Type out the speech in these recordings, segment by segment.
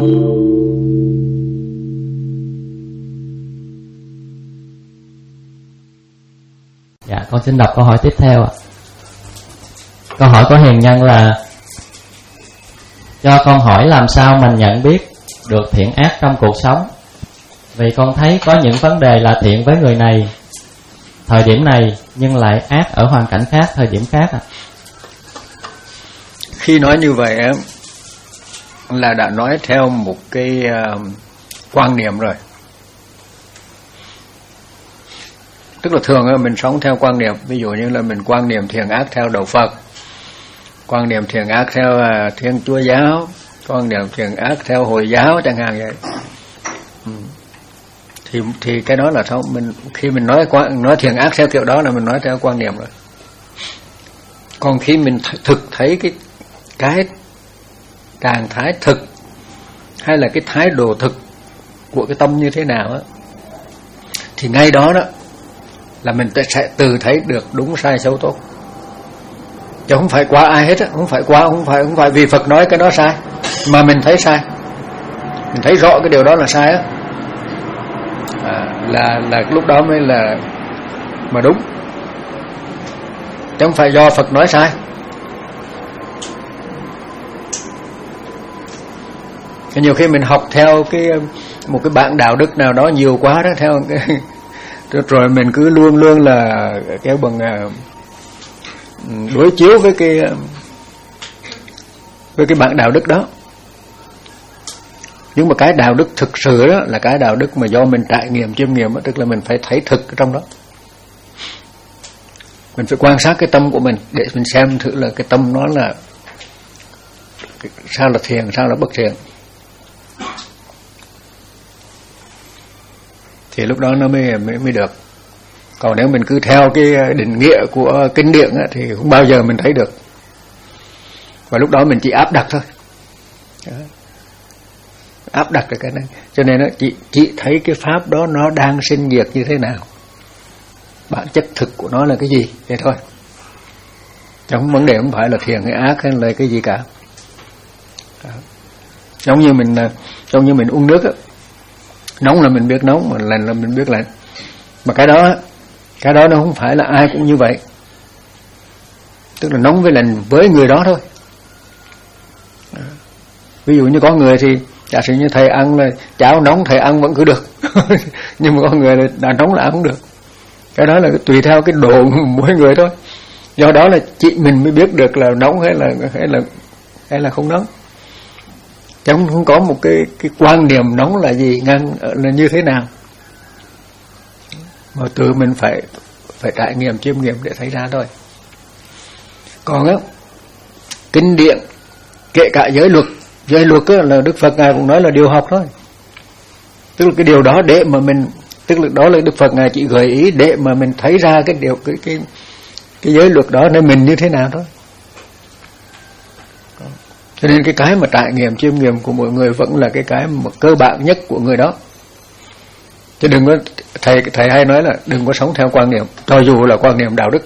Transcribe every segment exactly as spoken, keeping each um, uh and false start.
Dạ, con xin đọc câu hỏi tiếp theo ạ. Câu hỏi của hiền nhân là: cho con hỏi làm sao mình nhận biết được thiện ác trong cuộc sống? Vì con thấy có những vấn đề là thiện với người này thời điểm này, nhưng lại ác ở hoàn cảnh khác, thời điểm khác ạ. Khi nói như vậy là đã nói theo một cái uh, quan niệm rồi. Tức là thường mình sống theo quan niệm, ví dụ như là mình quan niệm thiện ác theo đạo Phật, quan niệm thiện ác theo uh, Thiên Chúa giáo, quan niệm thiện ác theo Hồi giáo chẳng hạn vậy. Ừ. thì thì cái đó là sao? Mình khi mình nói nói thiện ác theo kiểu đó là mình nói theo quan niệm rồi. Còn khi mình th- thực thấy cái cái trạng thái thực hay là cái thái độ thực của cái tâm như thế nào á, thì ngay đó đó là mình sẽ tự thấy được đúng sai xấu tốt, chứ không phải qua ai hết á, không phải qua không phải không phải vì Phật nói cái đó sai mà mình thấy sai, mình thấy rõ cái điều đó là sai á, à, là là lúc đó mới là mà đúng, chứ không phải do Phật nói sai. Nhiều khi mình học theo cái một cái bản đạo đức nào đó nhiều quá đó, theo cái rồi mình cứ luôn luôn là cái bằng đối chiếu với cái với cái bản đạo đức đó. Nhưng mà cái đạo đức thực sự đó là cái đạo đức mà do mình trải nghiệm chiêm nghiệm đó, tức là mình phải thấy thực ở trong đó. Mình phải quan sát cái tâm của mình để mình xem thử là cái tâm nó là sao là thiện, sao là bất thiện. Thì lúc đó nó mới mới, mới được. Còn nếu mình cứ theo cái định nghĩa của kinh điển á, thì không bao giờ mình thấy được. Và lúc đó mình chỉ áp đặt thôi. Đó. Áp đặt cái này. Cho nên đó, chị chị thấy cái pháp đó nó đang sinh diệt như thế nào, bản chất thực của nó là cái gì, thế thôi. Trong vấn đề không phải là thiện hay ác hay là cái gì cả. Đó. Giống như mình giống như mình uống nước á, nóng là mình biết nóng, mà lạnh là mình biết lạnh. Mà cái đó cái đó nó không phải là ai cũng như vậy. Tức là nóng với lạnh với người đó thôi. Đó. Ví dụ như có người thì giả sử như thầy ăn là cháo nóng thầy ăn vẫn cứ được. Nhưng mà có người là đã nóng là ăn không được. Cái đó là tùy theo cái độ mỗi người thôi. Do đó là chị mình mới biết được là nóng hay là hay là hay là không nóng. Chứ không có một cái cái quan niệm nóng là gì, ngăn là như thế nào. Mà tự mình phải phải trải nghiệm chiêm nghiệm để thấy ra thôi. Còn á, kinh điển kể cả giới luật, giới luật á là Đức Phật ngài cũng nói là điều học thôi. Tức là cái điều đó để mà mình, tức là đó là Đức Phật ngài chỉ gợi ý để mà mình thấy ra cái điều cái cái cái giới luật đó nên mình như thế nào thôi. Cho nên cái cái mà trải nghiệm chiêm nghiệm của mọi người vẫn là cái cái mà cơ bản nhất của người đó. Chứ đừng có thầy thầy hay nói là đừng có sống theo quan niệm, cho dù là quan niệm đạo đức.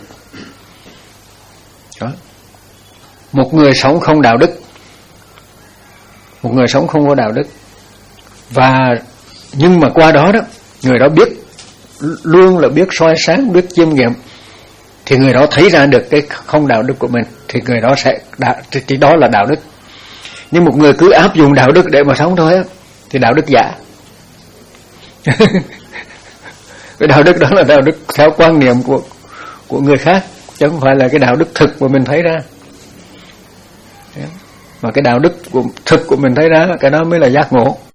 Đó. Một người sống không đạo đức, một người sống không có đạo đức, và nhưng mà qua đó đó người đó biết, luôn là biết soi sáng, biết chiêm nghiệm, thì người đó thấy ra được cái không đạo đức của mình, thì người đó sẽ đạo, thì đó là đạo đức. Nhưng một người cứ áp dụng đạo đức để mà sống thôi á, thì đạo đức giả. Cái đạo đức đó là đạo đức theo quan niệm của của người khác, chứ không phải là cái đạo đức thực mà mình thấy ra. Mà cái đạo đức của thực của mình thấy ra, cái đó mới là giác ngộ.